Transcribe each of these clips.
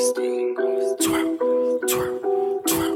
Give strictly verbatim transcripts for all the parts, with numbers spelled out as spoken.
Twirl, twirl, twirl.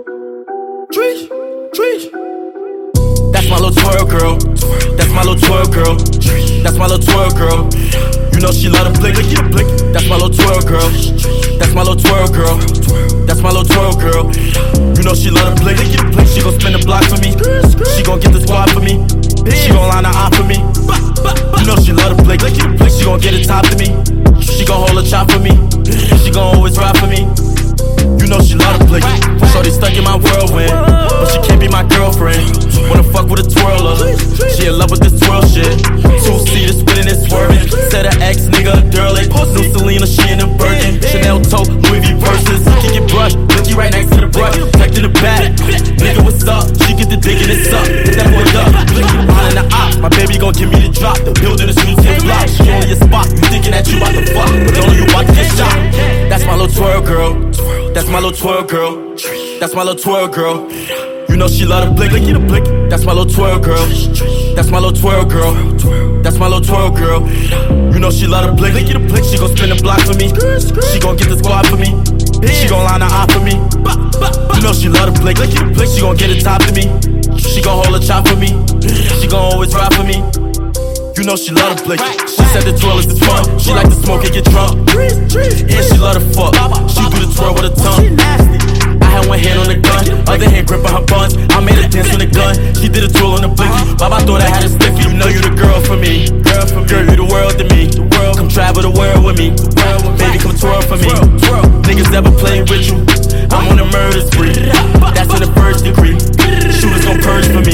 Tree, tree. That's my little twirl girl. That's my little twirl girl. That's my little twirl girl. You know she love to blick, blick, blick. That's my little twirl girl. That's my little twirl girl. That's my little twirl girl. You know she love to blick, blick, blick. She gon' spin the block for me. She gon' get the squad for me. She gon' line her eye for me. You know she love to blick, blick, blick. She gon' get it top to me. She gon' hold a chop for me. She gon' always ride for me. You know she love to blick. Shorty stuck in my whirlwind, but she can't be my girlfriend. Wanna fuck with a twirler. She in love with this twirl shit. Two-seater spinning and swerving. Said her ex nigga a dirtlet. New Selena, she in a Birkin. Chanel toe, Louis V purses. Kick it brush, blicky right next to the brush. Tucked in the back. Nigga, what's up? She get the dick and it's up. Hit that boy up. Blicky behind the op. My baby gon' give me the drop. The building is new ten block. She only a spot. You thinking that you about to fuck, but don't know you about to get shot. That's my little twirl girl. That's my little twirl girl. That's my little twirl girl. You know she love to blick, blicky the blick. That's my little twirl girl. That's my little twirl girl. That's my little twirl girl. You know she love to blick, blicky the blick. She gon' spin the block for me. She gon' get the squad for me. She gon' line her eye for me. You know she love to blick, blicky the blick. She gon' get it top to me. She gon' hold a chop for me. She gon' always ride for me. You know she love to blick. She said the twirl is the fun. She like to smoke and get drunk. And she love to fuck. She do the twirl with her tongue. I had one hand on the gun, other hand gripping her buns. I made her dance on the gun. She did a twirl on the blicky. Baba thought I had a stiffy. You know you the girl for me. Girl for me. Girl, you the world to me. The world. Come travel the world with me. Baby, come twirl for me. Niggas never play with you. I'm on a murder spree. That's in the first degree. Shooters gon' purge for me.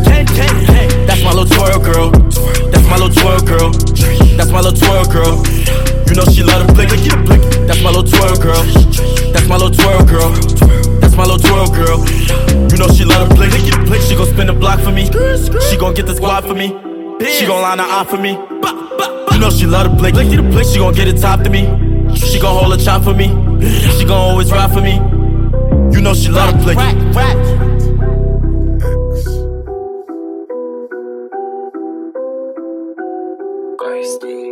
That's my little twirl girl. That's my little twirl girl. That's my little twirl girl. You know she love to blick, blick, blick. That's my little twirl girl. That's my little twirl girl. That's my little twirl girl. You know she love to blick, blick, blick. She gon' spin the block for me. She gon' get the squad for me. She gon' line her eye for me. You know she love to blick, blick, blick. She gon' get it top to me. She gon' hold a chop for me. She gon' always ride for me. You know she love to blick. Steve.